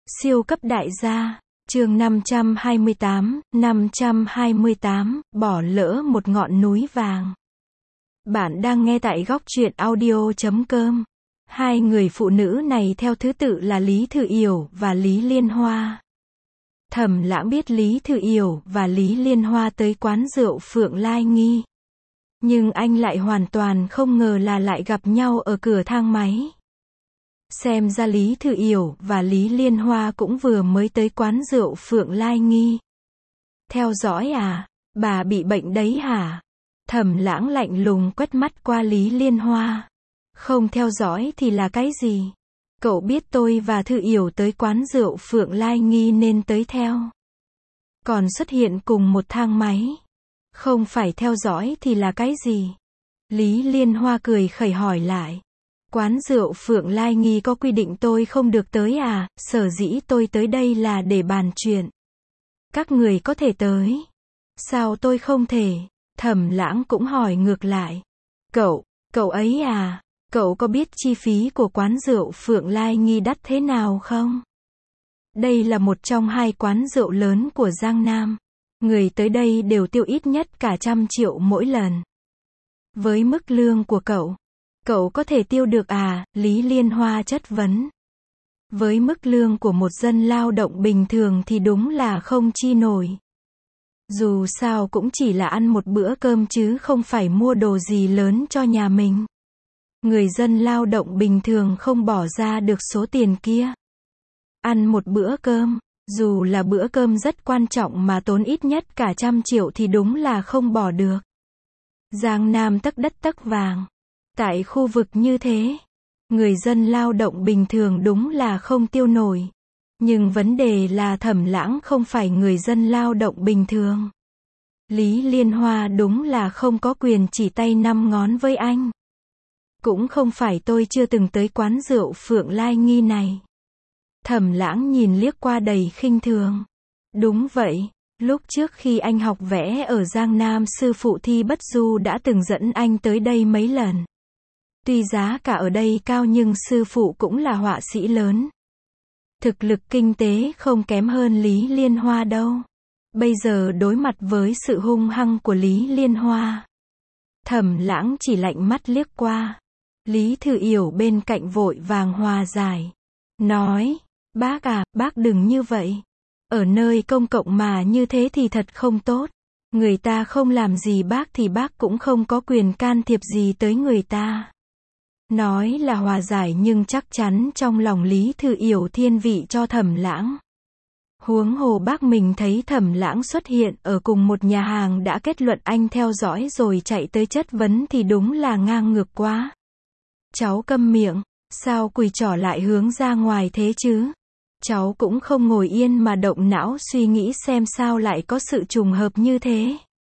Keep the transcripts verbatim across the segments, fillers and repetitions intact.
Siêu cấp đại gia, chương năm trăm hai mươi tám, năm trăm hai mươi tám, bỏ lỡ một ngọn núi vàng. Bạn đang nghe tại góc truyện audio chấm com. Hai người phụ nữ này theo thứ tự là Lý Thư Yểu và Lý Liên Hoa. Thẩm Lãng biết Lý Thư Yểu và Lý Liên Hoa tới quán rượu Phượng Lai Nghi. Nhưng anh lại hoàn toàn không ngờ là lại gặp nhau ở cửa thang máy. Xem ra Lý Thư Yểu và Lý Liên Hoa cũng vừa mới tới quán rượu Phượng Lai Nghi. Theo dõi à? Bà bị bệnh đấy hả? Thẩm Lãng lạnh lùng quét mắt qua Lý Liên Hoa. Không theo dõi thì là cái gì? Cậu biết tôi và Thư Yểu tới quán rượu Phượng Lai Nghi nên tới theo. Còn xuất hiện cùng một thang máy. Không phải theo dõi thì là cái gì? Lý Liên Hoa cười khẩy hỏi lại. Quán rượu Phượng Lai Nghi có quy định tôi không được tới à? Sở dĩ tôi tới đây là để bàn chuyện. Các người có thể tới. Sao tôi không thể? Thẩm Lãng cũng hỏi ngược lại. Cậu, cậu ấy à? Cậu có biết chi phí của quán rượu Phượng Lai Nghi đắt thế nào không? Đây là một trong hai quán rượu lớn của Giang Nam. Người tới đây đều tiêu ít nhất cả trăm triệu mỗi lần. Với mức lương của cậu, cậu có thể tiêu được à? Lý Liên Hoa chất vấn. Với mức lương của một dân lao động bình thường thì đúng là không chi nổi. Dù sao cũng chỉ là ăn một bữa cơm chứ không phải mua đồ gì lớn cho nhà mình. Người dân lao động bình thường không bỏ ra được số tiền kia. Ăn một bữa cơm, dù là bữa cơm rất quan trọng mà tốn ít nhất cả trăm triệu thì đúng là không bỏ được. Giang Nam tấc đất tấc vàng. Tại khu vực như thế, người dân lao động bình thường đúng là không tiêu nổi. Nhưng vấn đề là Thẩm Lãng không phải người dân lao động bình thường. Lý Liên Hoa đúng là không có quyền chỉ tay năm ngón với anh. Cũng không phải tôi chưa từng tới quán rượu Phượng Lai Nghi này. Thẩm Lãng nhìn liếc qua đầy khinh thường. Đúng vậy, lúc trước khi anh học vẽ ở Giang Nam sư phụ Thi Bất Du đã từng dẫn anh tới đây mấy lần. Tuy giá cả ở đây cao nhưng sư phụ cũng là họa sĩ lớn. Thực lực kinh tế không kém hơn Lý Liên Hoa đâu. Bây giờ đối mặt với sự hung hăng của Lý Liên Hoa, Thẩm Lãng chỉ lạnh mắt liếc qua. Lý Thư Yểu bên cạnh vội vàng hòa giải. Nói, bác à, bác đừng như vậy. Ở nơi công cộng mà như thế thì thật không tốt. Người ta không làm gì bác thì bác cũng không có quyền can thiệp gì tới người ta. Nói là hòa giải nhưng chắc chắn trong lòng Lý Thư Yểu thiên vị cho Thẩm Lãng. Huống hồ bác mình thấy Thẩm Lãng xuất hiện ở cùng một nhà hàng đã kết luận anh theo dõi rồi chạy tới chất vấn thì đúng là ngang ngược quá. Cháu câm miệng, sao quỳ trỏ lại hướng ra ngoài thế chứ? Cháu cũng không ngồi yên mà động não suy nghĩ xem sao lại có sự trùng hợp như thế.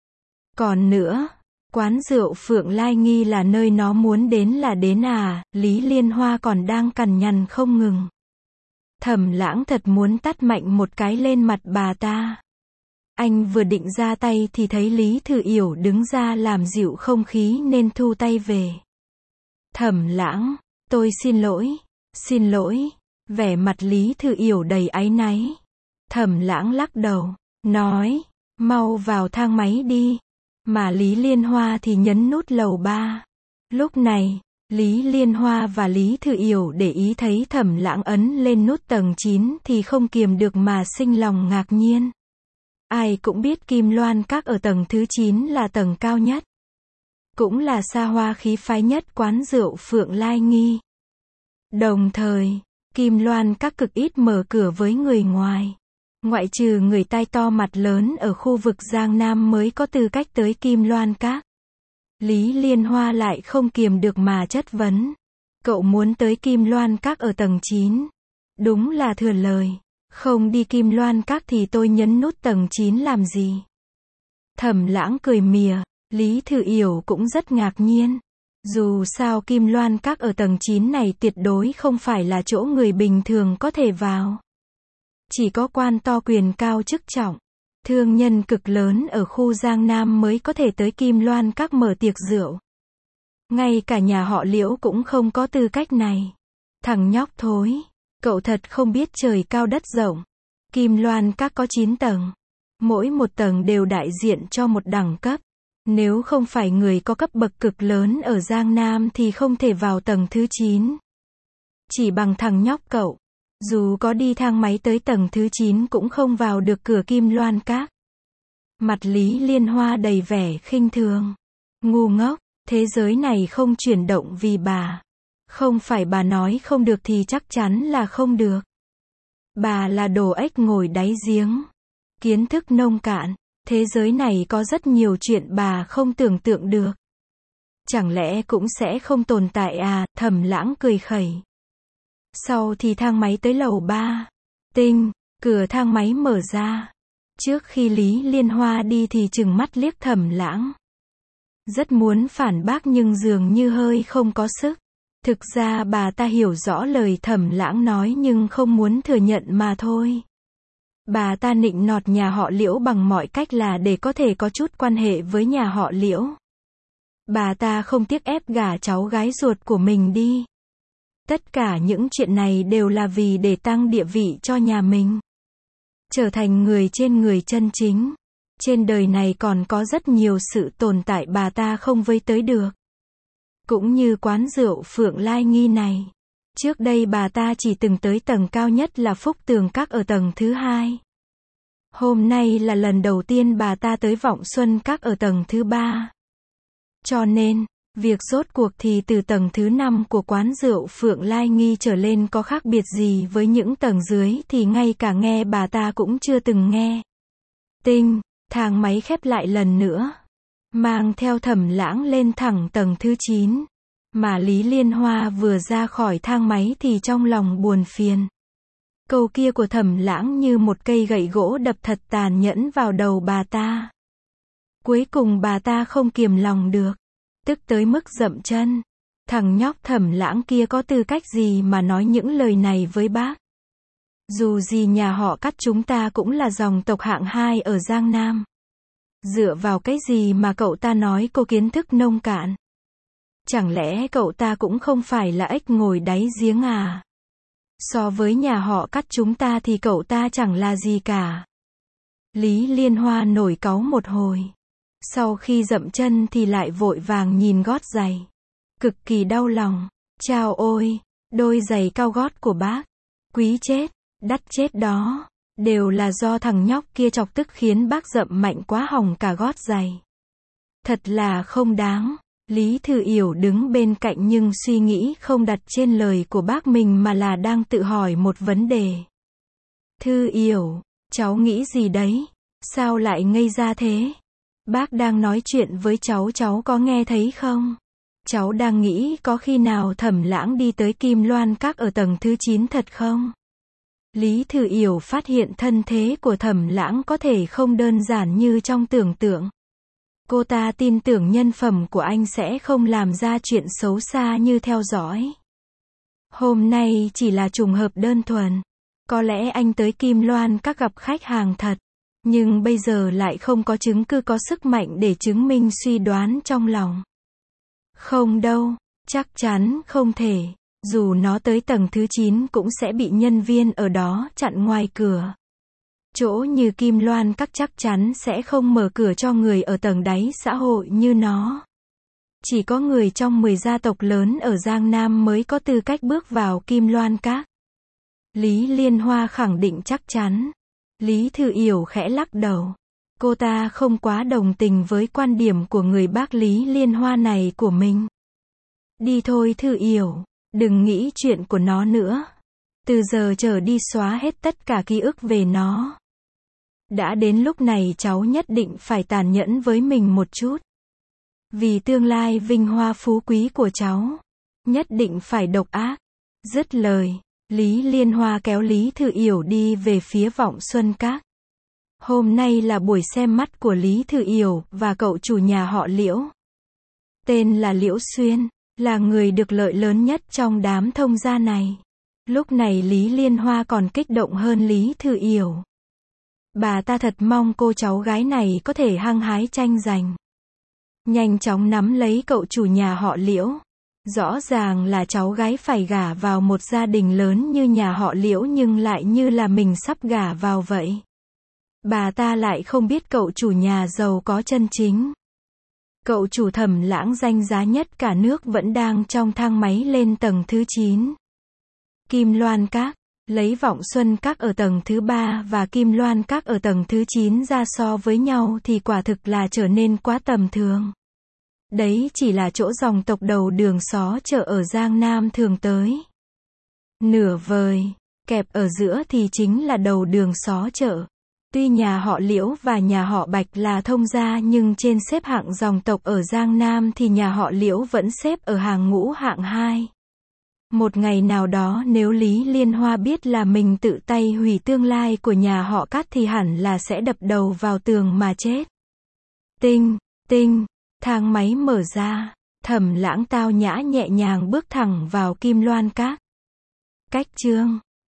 Còn nữa, quán rượu Phượng Lai Nghi là nơi nó muốn đến là đến à? Lý Liên Hoa còn đang cằn nhằn không ngừng. Thẩm Lãng thật muốn tát mạnh một cái lên mặt bà ta. Anh vừa định ra tay thì thấy Lý Thư Yểu đứng ra làm dịu không khí nên thu tay về. Thẩm Lãng, tôi xin lỗi, xin lỗi. Vẻ mặt Lý Thư Yểu đầy áy náy. Thẩm Lãng lắc đầu, nói, mau vào thang máy đi. Mà Lý Liên Hoa thì nhấn nút lầu ba. Lúc này, Lý Liên Hoa và Lý Thư Yểu để ý thấy Thẩm Lãng ấn lên nút tầng chín thì không kiềm được mà sinh lòng ngạc nhiên. Ai cũng biết Kim Loan Các ở tầng thứ chín là tầng cao nhất. Cũng là xa hoa khí phái nhất quán rượu Phượng Lai Nghi. Đồng thời, Kim Loan Các cực ít mở cửa với người ngoài. Ngoại trừ người tai to mặt lớn ở khu vực Giang Nam mới có tư cách tới Kim Loan Các. Lý Liên Hoa lại không kiềm được mà chất vấn. Cậu muốn tới Kim Loan Các ở tầng chín. Đúng là thừa lời. Không đi Kim Loan Các thì tôi nhấn nút tầng chín làm gì? Thẩm Lãng cười mỉa. Lý Thư Yểu cũng rất ngạc nhiên. Dù sao Kim Loan Các ở tầng chín này tuyệt đối không phải là chỗ người bình thường có thể vào. Chỉ có quan to quyền cao chức trọng, thương nhân cực lớn ở khu Giang Nam mới có thể tới Kim Loan Các mở tiệc rượu. Ngay cả nhà họ Liễu cũng không có tư cách này. Thằng nhóc thối, Cậu thật không biết trời cao đất rộng. Kim Loan Các có chín tầng. Mỗi một tầng đều đại diện cho một đẳng cấp. Nếu không phải người có cấp bậc cực lớn ở Giang Nam thì không thể vào tầng thứ chín. Chỉ bằng thằng nhóc cậu, dù có đi thang máy tới tầng thứ chín cũng không vào được cửa Kim Loan Các. Mặt Lý Liên Hoa đầy vẻ khinh thường. Ngu ngốc, thế giới này không chuyển động vì bà. Không phải bà nói không được thì chắc chắn là không được. Bà là đồ ếch ngồi đáy giếng. Kiến thức nông cạn. Thế giới này có rất nhiều chuyện bà không tưởng tượng được. Chẳng lẽ cũng sẽ không tồn tại à? Thẩm Lãng cười khẩy. Sau thì thang máy tới lầu ba. Tinh, cửa thang máy mở ra. Trước khi Lý Liên Hoa đi thì trừng mắt liếc Thẩm Lãng. Rất muốn phản bác nhưng dường như hơi không có sức. Thực ra bà ta hiểu rõ lời Thẩm Lãng nói nhưng không muốn thừa nhận mà thôi. Bà ta nịnh nọt nhà họ Liễu bằng mọi cách là để có thể có chút quan hệ với nhà họ Liễu. Bà ta không tiếc ép gả cháu gái ruột của mình đi. Tất cả những chuyện này đều là vì để tăng địa vị cho nhà mình. Trở thành người trên người chân chính. Trên đời này còn có rất nhiều sự tồn tại bà ta không với tới được. Cũng như quán rượu Phượng Lai Nghi này. Trước đây bà ta chỉ từng tới tầng cao nhất là Phúc Tường Các ở tầng thứ hai. Hôm nay là lần đầu tiên bà ta tới Vọng Xuân Các ở tầng thứ ba. Cho nên, việc rốt cuộc thì từ tầng thứ năm của quán rượu Phượng Lai Nghi trở lên có khác biệt gì với những tầng dưới thì ngay cả nghe bà ta cũng chưa từng nghe. Tinh, thang máy khép lại lần nữa. Mang theo Thẩm Lãng lên thẳng tầng thứ chín. Mà Lý Liên Hoa vừa ra khỏi thang máy thì trong lòng buồn phiền. Câu kia của Thẩm Lãng như một cây gậy gỗ đập thật tàn nhẫn vào đầu bà ta. Cuối cùng bà ta không kiềm lòng được. Tức tới mức dậm chân. Thằng nhóc Thẩm Lãng kia có tư cách gì mà nói những lời này với bác. Dù gì nhà họ Cắt chúng ta cũng là dòng tộc hạng hai ở Giang Nam. Dựa vào cái gì mà cậu ta nói cô kiến thức nông cạn? Chẳng lẽ cậu ta cũng không phải là ếch ngồi đáy giếng à? So với nhà họ Cắt chúng ta thì cậu ta chẳng là gì cả. Lý Liên Hoa nổi cáu một hồi. Sau khi dậm chân thì lại vội vàng nhìn gót giày. Cực kỳ đau lòng. Chao ôi, đôi giày cao gót của bác. Quý chết, đắt chết đó. Đều là do thằng nhóc kia chọc tức khiến bác dậm mạnh quá hỏng cả gót giày. Thật là không đáng. Lý Thư Yểu đứng bên cạnh nhưng suy nghĩ không đặt trên lời của bác mình mà là đang tự hỏi một vấn đề. Thư Yểu, cháu nghĩ gì đấy? Sao lại ngây ra thế? Bác đang nói chuyện với cháu, cháu có nghe thấy không? Cháu đang nghĩ có khi nào Thẩm Lãng đi tới Kim Loan Các ở tầng thứ chín thật không? Lý Thư Yểu phát hiện thân thế của Thẩm Lãng có thể không đơn giản như trong tưởng tượng. Cô ta tin tưởng nhân phẩm của anh sẽ không làm ra chuyện xấu xa như theo dõi. Hôm nay chỉ là trùng hợp đơn thuần. Có lẽ anh tới Kim Loan Các gặp khách hàng thật. Nhưng bây giờ lại không có chứng cứ có sức mạnh để chứng minh suy đoán trong lòng. Không đâu, chắc chắn không thể. Dù nó tới tầng thứ chín cũng sẽ bị nhân viên ở đó chặn ngoài cửa. Chỗ như Kim Loan Các chắc chắn sẽ không mở cửa cho người ở tầng đáy xã hội như nó. Chỉ có người trong mười gia tộc lớn ở Giang Nam mới có tư cách bước vào Kim Loan Các. Lý Liên Hoa khẳng định chắc chắn. Lý Thư Yểu khẽ lắc đầu. Cô ta không quá đồng tình với quan điểm của người bác Lý Liên Hoa này của mình. Đi thôi Thư Yểu, đừng nghĩ chuyện của nó nữa. Từ giờ trở đi xóa hết tất cả ký ức về nó. Đã đến lúc này cháu nhất định phải tàn nhẫn với mình một chút. Vì tương lai vinh hoa phú quý của cháu. Nhất định phải độc ác. Dứt lời, Lý Liên Hoa kéo Lý Thư Yểu đi về phía Vọng Xuân Các. Hôm nay là buổi xem mắt của Lý Thư Yểu và cậu chủ nhà họ Liễu. Tên là Liễu Xuyên, là người được lợi lớn nhất trong đám thông gia này. Lúc này Lý Liên Hoa còn kích động hơn Lý Thư Yểu. Bà ta thật mong cô cháu gái này có thể hăng hái tranh giành. Nhanh chóng nắm lấy cậu chủ nhà họ Liễu. Rõ ràng là cháu gái phải gả vào một gia đình lớn như nhà họ Liễu nhưng lại như là mình sắp gả vào vậy. Bà ta lại không biết cậu chủ nhà giàu có chân chính. Cậu chủ Thẩm Lãng danh giá nhất cả nước vẫn đang trong thang máy lên tầng thứ chín. Kim Loan Các, lấy Vọng Xuân Các ở tầng thứ ba và Kim Loan Các ở tầng thứ chín ra so với nhau thì quả thực là trở nên quá tầm thường. Đấy chỉ là chỗ dòng tộc đầu đường xó chợ ở Giang Nam thường tới. Nửa vời, kẹp ở giữa thì chính là đầu đường xó chợ. Tuy nhà họ Liễu và nhà họ Bạch là thông gia nhưng trên xếp hạng dòng tộc ở Giang Nam thì nhà họ Liễu vẫn xếp ở hàng ngũ hạng hai. Một ngày nào đó nếu Lý Liên Hoa biết là mình tự tay hủy tương lai của nhà họ Cát thì hẳn là sẽ đập đầu vào tường mà chết. Tinh, tinh, thang máy mở ra, Thẩm Lãng tao nhã nhẹ nhàng bước thẳng vào Kim Loan Các. Cách chương